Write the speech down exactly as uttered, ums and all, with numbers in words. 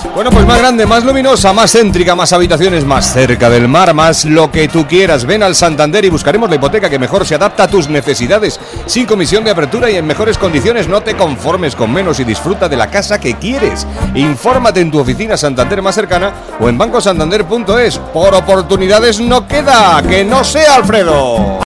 Bueno, pues más grande, más luminosa, más céntrica, más habitaciones, más cerca del mar, más lo que tú quieras. Ven al Santander y buscaremos la hipoteca que mejor se adapta a tus necesidades. Sin comisión de apertura y en mejores condiciones. No te conformes con menos y disfruta de la casa que quieres. Infórmate en tu oficina Santander más cercana o en banco santander punto es. Por oportunidades no queda, que no sea Alfredo.